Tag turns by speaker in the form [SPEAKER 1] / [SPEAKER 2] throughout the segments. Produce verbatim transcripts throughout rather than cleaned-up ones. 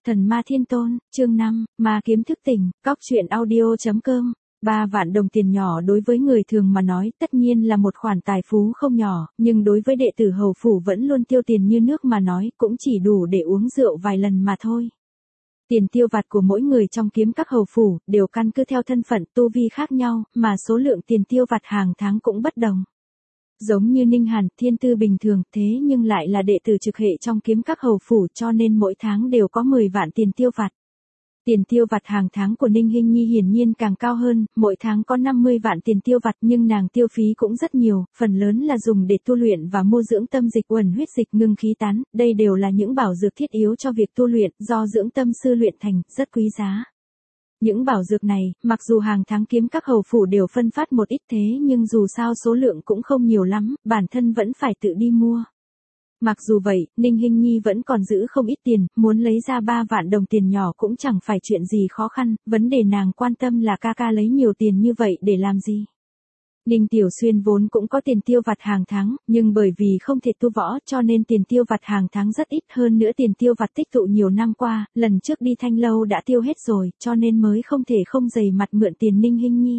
[SPEAKER 1] Thần ma thiên tôn, chương năm, ma kiếm thức tỉnh, cóc truyện audio.com. Ba vạn đồng tiền nhỏ đối với người thường mà nói tất nhiên là một khoản tài phú không nhỏ, nhưng đối với đệ tử hầu phủ vẫn luôn tiêu tiền như nước mà nói cũng chỉ đủ để uống rượu vài lần mà thôi. Tiền tiêu vặt của mỗi người trong kiếm các hầu phủ đều căn cứ theo thân phận tu vi khác nhau, mà số lượng tiền tiêu vặt hàng tháng cũng bất đồng. Giống như Ninh Hàn, thiên tư bình thường, thế nhưng lại là đệ tử trực hệ trong kiếm các hầu phủ cho nên mỗi tháng đều có mười vạn tiền tiêu vặt. Tiền tiêu vặt hàng tháng của Ninh Hinh Nhi hiển nhiên càng cao hơn, mỗi tháng có năm mươi vạn tiền tiêu vặt nhưng nàng tiêu phí cũng rất nhiều, phần lớn là dùng để tu luyện và mua dưỡng tâm dịch uẩn huyết dịch ngưng khí tán, đây đều là những bảo dược thiết yếu cho việc tu luyện, do dưỡng tâm sư luyện thành, rất quý giá. Những bảo dược này, mặc dù hàng tháng kiếm các hầu phủ đều phân phát một ít thế nhưng dù sao số lượng cũng không nhiều lắm, bản thân vẫn phải tự đi mua. Mặc dù vậy, Ninh Hinh Nhi vẫn còn giữ không ít tiền, muốn lấy ra ba vạn đồng tiền nhỏ cũng chẳng phải chuyện gì khó khăn, vấn đề nàng quan tâm là ca ca lấy nhiều tiền như vậy để làm gì. Ninh Tiểu Xuyên vốn cũng có tiền tiêu vặt hàng tháng, nhưng bởi vì không thể tu võ cho nên tiền tiêu vặt hàng tháng rất ít, hơn nữa tiền tiêu vặt tích tụ nhiều năm qua, lần trước đi Thanh Lâu đã tiêu hết rồi, cho nên mới không thể không dày mặt mượn tiền Ninh Hinh Nhi.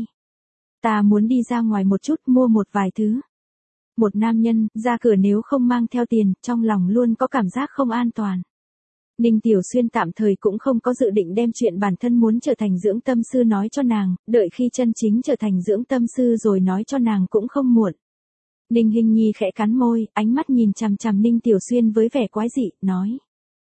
[SPEAKER 1] Ta muốn đi ra ngoài một chút mua một vài thứ. Một nam nhân, ra cửa nếu không mang theo tiền, trong lòng luôn có cảm giác không an toàn. Ninh Tiểu Xuyên tạm thời cũng không có dự định đem chuyện bản thân muốn trở thành dưỡng tâm sư nói cho nàng, đợi khi chân chính trở thành dưỡng tâm sư rồi nói cho nàng cũng không muộn. Ninh Hinh Nhi khẽ cắn môi, ánh mắt nhìn chằm chằm Ninh Tiểu Xuyên với vẻ quái dị, nói.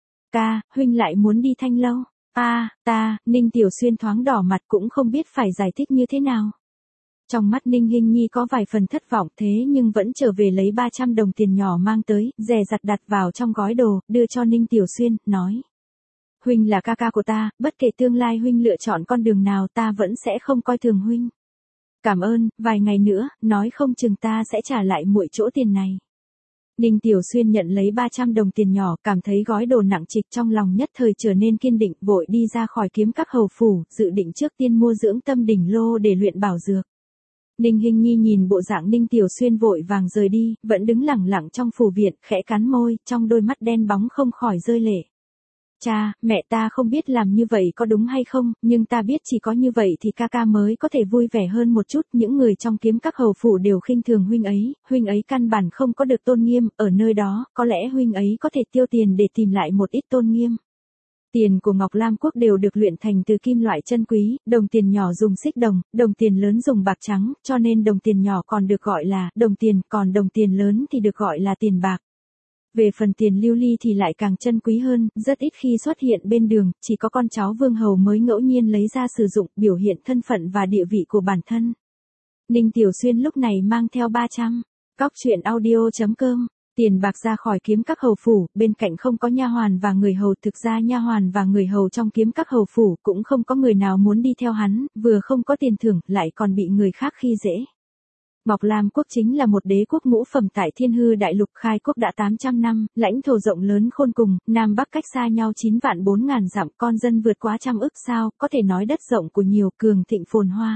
[SPEAKER 1] Ca, huynh lại muốn đi Thanh Lâu. À, ta, Ninh Tiểu Xuyên thoáng đỏ mặt cũng không biết phải giải thích như thế nào. Trong mắt Ninh Hinh Nhi có vài phần thất vọng thế nhưng vẫn trở về lấy ba trăm đồng tiền nhỏ mang tới, dè dặt đặt vào trong gói đồ, đưa cho Ninh Tiểu Xuyên, nói. Huynh là ca ca của ta, bất kể tương lai huynh lựa chọn con đường nào ta vẫn sẽ không coi thường huynh. Cảm ơn, vài ngày nữa, nói không chừng ta sẽ trả lại muội chỗ tiền này. Ninh Tiểu Xuyên nhận lấy ba trăm đồng tiền nhỏ, cảm thấy gói đồ nặng trịch trong lòng nhất thời trở nên kiên định, vội đi ra khỏi kiếm các hầu phủ, dự định trước tiên mua dưỡng tâm đỉnh lô để luyện bảo dược. Ninh Hinh Nhi nhìn bộ dạng Ninh Tiểu Xuyên vội vàng rời đi, vẫn đứng lẳng lặng trong phủ viện, khẽ cắn môi, trong đôi mắt đen bóng không khỏi rơi lệ. Cha, mẹ ta không biết làm như vậy có đúng hay không, nhưng ta biết chỉ có như vậy thì ca ca mới có thể vui vẻ hơn một chút, những người trong kiếm các hầu phủ đều khinh thường huynh ấy, huynh ấy căn bản không có được tôn nghiêm, ở nơi đó, có lẽ huynh ấy có thể tiêu tiền để tìm lại một ít tôn nghiêm. Tiền của Ngọc Lam Quốc đều được luyện thành từ kim loại chân quý, đồng tiền nhỏ dùng xích đồng, đồng tiền lớn dùng bạc trắng, cho nên đồng tiền nhỏ còn được gọi là đồng tiền, còn đồng tiền lớn thì được gọi là tiền bạc. Về phần tiền lưu ly thì lại càng chân quý hơn, rất ít khi xuất hiện bên đường, chỉ có con cháu vương hầu mới ngẫu nhiên lấy ra sử dụng, biểu hiện thân phận và địa vị của bản thân. Ninh Tiểu Xuyên lúc này mang theo ba trăm, cóc truyện audio.com. Tiền bạc ra khỏi kiếm các hầu phủ, bên cạnh không có nha hoàn và người hầu, thực ra nha hoàn và người hầu trong kiếm các hầu phủ cũng không có người nào muốn đi theo hắn, vừa không có tiền thưởng, lại còn bị người khác khi dễ. Ngọc Lam Quốc chính là một đế quốc ngũ phẩm tại Thiên Hư Đại Lục, khai quốc đã tám trăm năm, lãnh thổ rộng lớn khôn cùng, Nam Bắc cách xa nhau chín vạn bốn ngàn dặm, con dân vượt quá trăm ức sao, có thể nói đất rộng của nhiều, cường thịnh phồn hoa.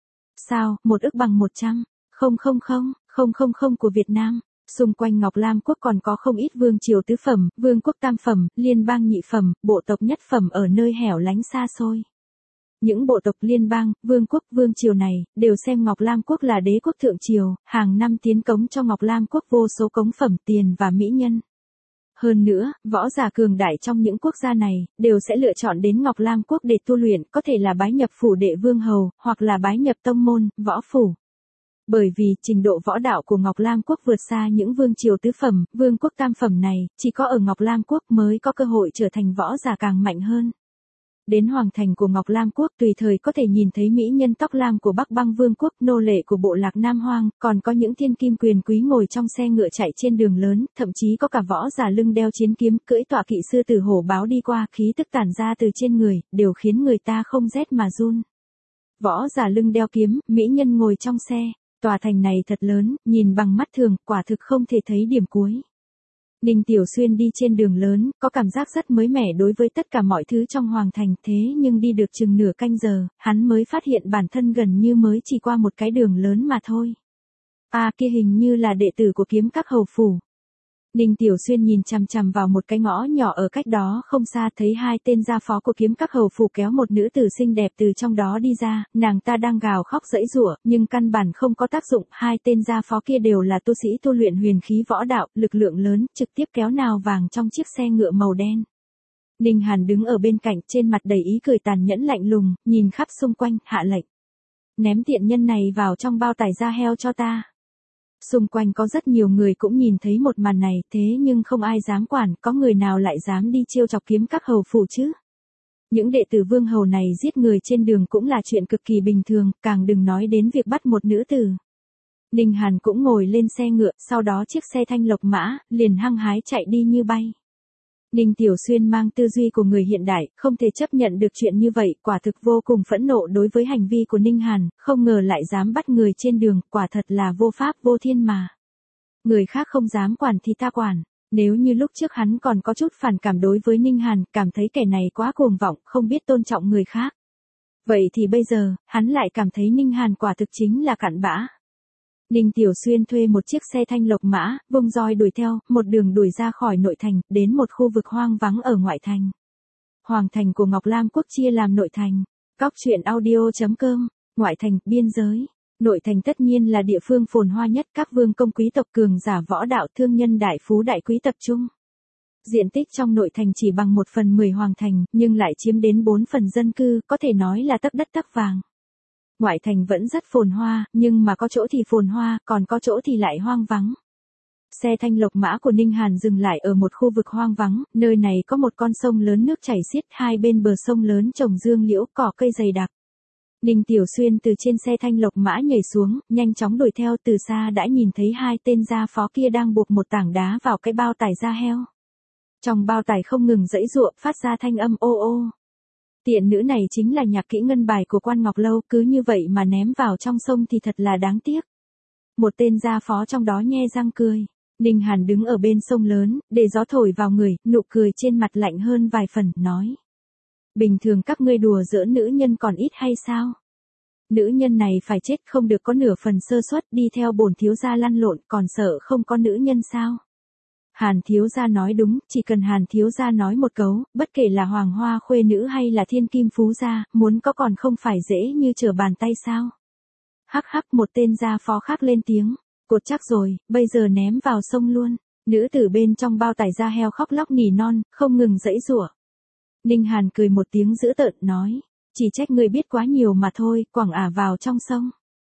[SPEAKER 1] Sao, một ức bằng một trăm, không không không, không không không của Việt Nam. Xung quanh Ngọc Lam Quốc còn có không ít vương triều tứ phẩm, vương quốc tam phẩm, liên bang nhị phẩm, bộ tộc nhất phẩm ở nơi hẻo lánh xa xôi. Những bộ tộc liên bang, vương quốc, vương triều này, đều xem Ngọc Lam Quốc là đế quốc thượng triều, hàng năm tiến cống cho Ngọc Lam Quốc vô số cống phẩm tiền và mỹ nhân. Hơn nữa, võ giả cường đại trong những quốc gia này, đều sẽ lựa chọn đến Ngọc Lam Quốc để tu luyện, có thể là bái nhập phủ đệ vương hầu, hoặc là bái nhập tông môn, võ phủ. Bởi vì trình độ võ đạo của Ngọc Lam Quốc vượt xa những vương triều tứ phẩm, vương quốc tam phẩm này, chỉ có ở Ngọc Lam Quốc mới có cơ hội trở thành võ giả càng mạnh hơn. Đến hoàng thành của Ngọc Lam Quốc tùy thời có thể nhìn thấy mỹ nhân tóc lam của Bắc Băng Vương Quốc, nô lệ của bộ lạc Nam Hoang, còn có những thiên kim quyền quý ngồi trong xe ngựa chạy trên đường lớn, thậm chí có cả võ giả lưng đeo chiến kiếm, cưỡi tọa kỵ sư tử hổ báo đi qua, khí tức tản ra từ trên người, đều khiến người ta không rét mà run. Võ giả lưng đeo kiếm, mỹ nhân ngồi trong xe. Tòa thành này thật lớn, nhìn bằng mắt thường, quả thực không thể thấy điểm cuối. Ninh Tiểu Xuyên đi trên đường lớn, có cảm giác rất mới mẻ đối với tất cả mọi thứ trong hoàng thành, thế nhưng đi được chừng nửa canh giờ, hắn mới phát hiện bản thân gần như mới chỉ qua một cái đường lớn mà thôi. À, kia hình như là đệ tử của kiếm các hầu phủ. Ninh Tiểu Xuyên nhìn chằm chằm vào một cái ngõ nhỏ ở cách đó không xa, thấy hai tên gia phó của kiếm các hầu phủ kéo một nữ tử xinh đẹp từ trong đó đi ra, nàng ta đang gào khóc giãy giụa, nhưng căn bản không có tác dụng, hai tên gia phó kia đều là tu sĩ tu luyện huyền khí võ đạo, lực lượng lớn, trực tiếp kéo nào vàng trong chiếc xe ngựa màu đen. Ninh Hàn đứng ở bên cạnh, trên mặt đầy ý cười tàn nhẫn lạnh lùng, nhìn khắp xung quanh, hạ lệnh. Ném tiện nhân này vào trong bao tải da heo cho ta. Xung quanh có rất nhiều người cũng nhìn thấy một màn này, thế nhưng không ai dám quản, có người nào lại dám đi trêu chọc kiếm các hầu phủ chứ? Những đệ tử vương hầu này giết người trên đường cũng là chuyện cực kỳ bình thường, càng đừng nói đến việc bắt một nữ tử. Ninh Hàn cũng ngồi lên xe ngựa, sau đó chiếc xe thanh lộc mã, liền hăng hái chạy đi như bay. Ninh Tiểu Xuyên mang tư duy của người hiện đại, không thể chấp nhận được chuyện như vậy, quả thực vô cùng phẫn nộ đối với hành vi của Ninh Hàn, không ngờ lại dám bắt người trên đường, quả thật là vô pháp vô thiên mà. Người khác không dám quản thì ta quản, nếu như lúc trước hắn còn có chút phản cảm đối với Ninh Hàn, cảm thấy kẻ này quá cuồng vọng, không biết tôn trọng người khác. Vậy thì bây giờ, hắn lại cảm thấy Ninh Hàn quả thực chính là cặn bã. Ninh Tiểu Xuyên thuê một chiếc xe thanh lộc mã, vung roi đuổi theo, một đường đuổi ra khỏi nội thành, đến một khu vực hoang vắng ở ngoại thành. Hoàng thành của Ngọc Lam Quốc chia làm nội thành, cóc truyện audio chấm com, ngoại thành, biên giới. Nội thành tất nhiên là địa phương phồn hoa nhất, các vương công quý tộc cường giả võ đạo thương nhân đại phú đại quý tập trung. Diện tích trong nội thành chỉ bằng một phần mười hoàng thành, nhưng lại chiếm đến bốn phần dân cư, có thể nói là tấc đất tấc vàng. Ngoại thành vẫn rất phồn hoa, nhưng mà có chỗ thì phồn hoa, còn có chỗ thì lại hoang vắng. Xe thanh lộc mã của Ninh Hàn dừng lại ở một khu vực hoang vắng, nơi này có một con sông lớn nước chảy xiết, hai bên bờ sông lớn trồng dương liễu, cỏ cây dày đặc. Ninh Tiểu Xuyên từ trên xe thanh lộc mã nhảy xuống, nhanh chóng đuổi theo, từ xa đã nhìn thấy hai tên gia phó kia đang buộc một tảng đá vào cái bao tải da heo. Trong bao tải không ngừng giãy giụa, phát ra thanh âm ô ô. Tiện nữ này chính là nhạc kỹ ngân bài của Quan Ngọc Lâu, cứ như vậy mà ném vào trong sông thì thật là đáng tiếc. Một tên gia phó trong đó nhe răng cười. Ninh Hàn đứng ở bên sông lớn, để gió thổi vào người, nụ cười trên mặt lạnh hơn vài phần, nói. Bình thường các ngươi đùa giỡn nữ nhân còn ít hay sao? Nữ nhân này phải chết, không được có nửa phần sơ suất, đi theo bổn thiếu gia lăn lộn, còn sợ không có nữ nhân sao? Hàn thiếu gia nói đúng, chỉ cần Hàn thiếu gia nói một câu, bất kể là hoàng hoa khuê nữ hay là thiên kim phú gia, muốn có còn không phải dễ như trở bàn tay sao? Hắc hắc, một tên gia phó khác lên tiếng, cột chắc rồi, bây giờ ném vào sông luôn. Nữ tử bên trong bao tải da heo khóc lóc nỉ non, không ngừng giãy giụa. Ninh Hàn cười một tiếng dữ tợn, nói, chỉ trách người biết quá nhiều mà thôi, quẳng ả vào trong sông.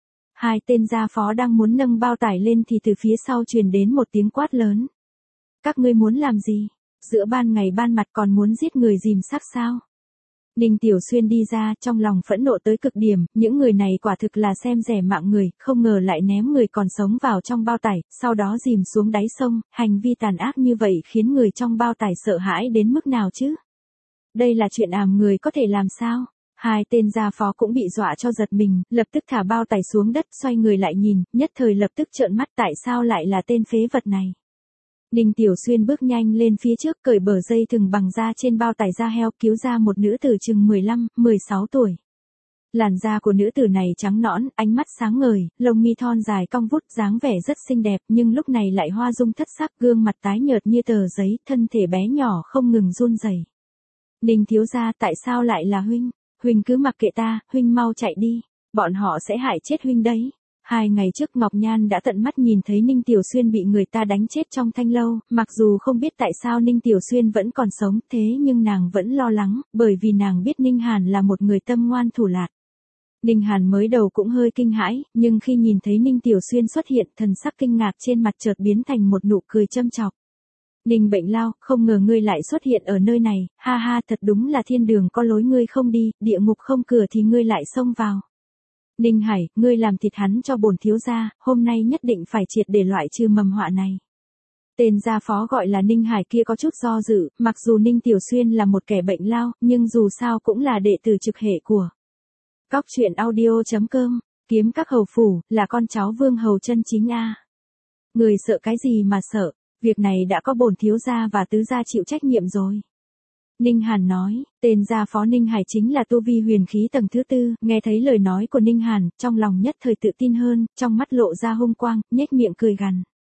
[SPEAKER 1] Hai tên gia phó đang muốn nâng bao tải lên thì từ phía sau truyền đến một tiếng quát lớn. Các ngươi muốn làm gì? Giữa ban ngày ban mặt còn muốn giết người dìm xác sao? Ninh Tiểu Xuyên đi ra, trong lòng phẫn nộ tới cực điểm, những người này quả thực là xem rẻ mạng người, không ngờ lại ném người còn sống vào trong bao tải, sau đó dìm xuống đáy sông, hành vi tàn ác như vậy khiến người trong bao tải sợ hãi đến mức nào chứ? Đây là chuyện àm người có thể làm sao? Hai tên gia phó cũng bị dọa cho giật mình, lập tức thả bao tải xuống đất, xoay người lại nhìn, nhất thời lập tức trợn mắt, tại sao lại là tên phế vật này? Ninh Tiểu Xuyên bước nhanh lên phía trước, cởi bờ dây thừng bằng da trên bao tải da heo, cứu ra một nữ tử chừng mười lăm, mười sáu tuổi. Làn da của nữ tử này trắng nõn, ánh mắt sáng ngời, lông mi thon dài cong vút, dáng vẻ rất xinh đẹp, nhưng lúc này lại hoa dung thất sắc, gương mặt tái nhợt như tờ giấy, thân thể bé nhỏ không ngừng run rẩy. Ninh thiếu gia, tại sao lại là huynh? Huynh cứ mặc kệ ta, huynh mau chạy đi, bọn họ sẽ hại chết huynh đấy. Hai ngày trước Ngọc Nhan đã tận mắt nhìn thấy Ninh Tiểu Xuyên bị người ta đánh chết trong thanh lâu, mặc dù không biết tại sao Ninh Tiểu Xuyên vẫn còn sống, thế nhưng nàng vẫn lo lắng, bởi vì nàng biết Ninh Hàn là một người tâm ngoan thủ lạt. Ninh Hàn mới đầu cũng hơi kinh hãi, nhưng khi nhìn thấy Ninh Tiểu Xuyên xuất hiện, thần sắc kinh ngạc trên mặt chợt biến thành một nụ cười châm chọc. Ninh Bệnh Lao, không ngờ ngươi lại xuất hiện ở nơi này, ha ha, thật đúng là thiên đường có lối ngươi không đi, địa ngục không cửa thì ngươi lại xông vào. Ninh Hải, ngươi làm thịt hắn cho bổn thiếu gia, hôm nay nhất định phải triệt để loại trừ mầm họa này. Tên gia phó gọi là Ninh Hải kia có chút do dự, mặc dù Ninh Tiểu Xuyên là một kẻ bệnh lao, nhưng dù sao cũng là đệ tử trực hệ của cóc truyện audio chấm com, kiếm các hầu phủ, là con cháu vương hầu chân chính a. Người sợ cái gì mà sợ, việc này đã có bổn thiếu gia và tứ gia chịu trách nhiệm rồi. Ninh Hàn nói, tên gia phó Ninh Hải chính là tu vi huyền khí tầng thứ tư, nghe thấy lời nói của Ninh Hàn, trong lòng nhất thời tự tin hơn, trong mắt lộ ra hung quang, nhếch miệng cười gằn.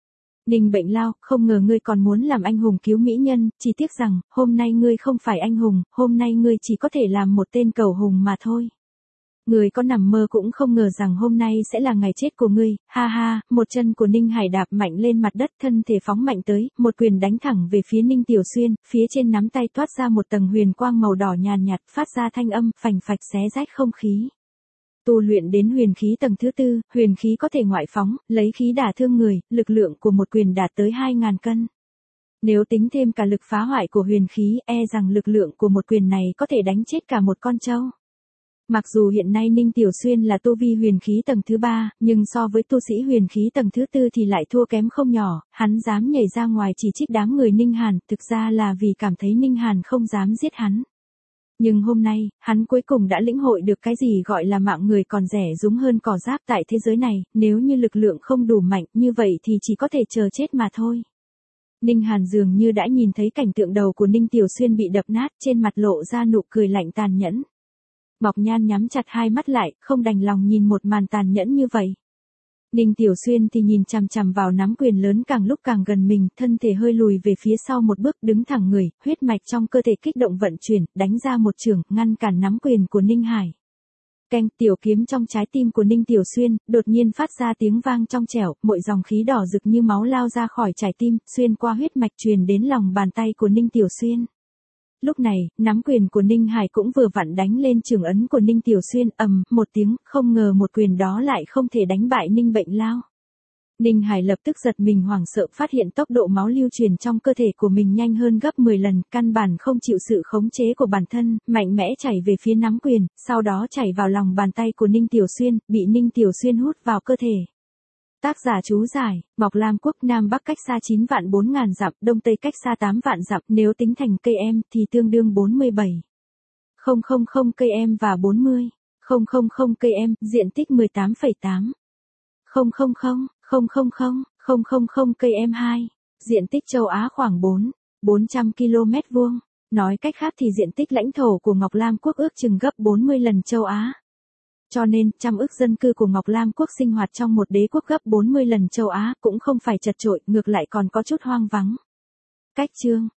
[SPEAKER 1] Ninh Bệnh Lao, không ngờ ngươi còn muốn làm anh hùng cứu mỹ nhân, chỉ tiếc rằng, hôm nay ngươi không phải anh hùng, hôm nay ngươi chỉ có thể làm một tên cầu hùng mà thôi. Ngươi có nằm mơ cũng không ngờ rằng hôm nay sẽ là ngày chết của ngươi, ha ha, một chân của Ninh Hải đạp mạnh lên mặt đất, thân thể phóng mạnh tới, một quyền đánh thẳng về phía Ninh Tiểu Xuyên, phía trên nắm tay toát ra một tầng huyền quang màu đỏ nhàn nhạt, phát ra thanh âm, phành phạch xé rách không khí. Tu luyện đến huyền khí tầng thứ tư, huyền khí có thể ngoại phóng, lấy khí đả thương người, lực lượng của một quyền đạt tới hai ngàn cân. Nếu tính thêm cả lực phá hoại của huyền khí, e rằng lực lượng của một quyền này có thể đánh chết cả một con trâu. Mặc dù hiện nay Ninh Tiểu Xuyên là tu vi huyền khí tầng thứ ba, nhưng so với tu sĩ huyền khí tầng thứ tư thì lại thua kém không nhỏ, hắn dám nhảy ra ngoài chỉ trích đám người Ninh Hàn, thực ra là vì cảm thấy Ninh Hàn không dám giết hắn. Nhưng hôm nay, hắn cuối cùng đã lĩnh hội được cái gì gọi là mạng người còn rẻ rúng hơn cỏ rác tại thế giới này, nếu như lực lượng không đủ mạnh như vậy thì chỉ có thể chờ chết mà thôi. Ninh Hàn dường như đã nhìn thấy cảnh tượng đầu của Ninh Tiểu Xuyên bị đập nát, trên mặt lộ ra nụ cười lạnh tàn nhẫn. Ngọc Nhan nhắm chặt hai mắt lại, không đành lòng nhìn một màn tàn nhẫn như vậy. Ninh Tiểu Xuyên thì nhìn chằm chằm vào nắm quyền lớn càng lúc càng gần mình, thân thể hơi lùi về phía sau một bước, đứng thẳng người, huyết mạch trong cơ thể kích động vận chuyển, đánh ra một chưởng, ngăn cản nắm quyền của Ninh Hải. Keng, tiểu kiếm trong trái tim của Ninh Tiểu Xuyên, đột nhiên phát ra tiếng vang trong trẻo, mỗi dòng khí đỏ rực như máu lao ra khỏi trái tim, xuyên qua huyết mạch truyền đến lòng bàn tay của Ninh Tiểu Xuyên. Lúc này, nắm quyền của Ninh Hải cũng vừa vặn đánh lên chưởng ấn của Ninh Tiểu Xuyên, ầm, một tiếng, không ngờ một quyền đó lại không thể đánh bại Ninh Bệnh Lao. Ninh Hải lập tức giật mình hoảng sợ, phát hiện tốc độ máu lưu truyền trong cơ thể của mình nhanh hơn gấp mười lần, căn bản không chịu sự khống chế của bản thân, mạnh mẽ chảy về phía nắm quyền, sau đó chảy vào lòng bàn tay của Ninh Tiểu Xuyên, bị Ninh Tiểu Xuyên hút vào cơ thể. Tác giả chú giải, Ngọc Lam Quốc Nam Bắc cách xa chín vạn bốn ngàn dặm, Đông Tây cách xa tám vạn dặm, nếu tính thành cây em thì tương đương bốn mươi bảy nghìn cây em và bốn mươi nghìn cây em, diện tích mười tám phẩy tám nghìn cây em hai, diện tích châu Á khoảng bốn bốn trăm ki lô mét vuông. Nói cách khác thì diện tích lãnh thổ của Ngọc Lam Quốc ước chừng gấp bốn mươi lần châu Á. Cho nên, trăm ức dân cư của Ngọc Lam Quốc sinh hoạt trong một đế quốc gấp bốn mươi lần châu Á cũng không phải chật chội, ngược lại còn có chút hoang vắng. Cách chương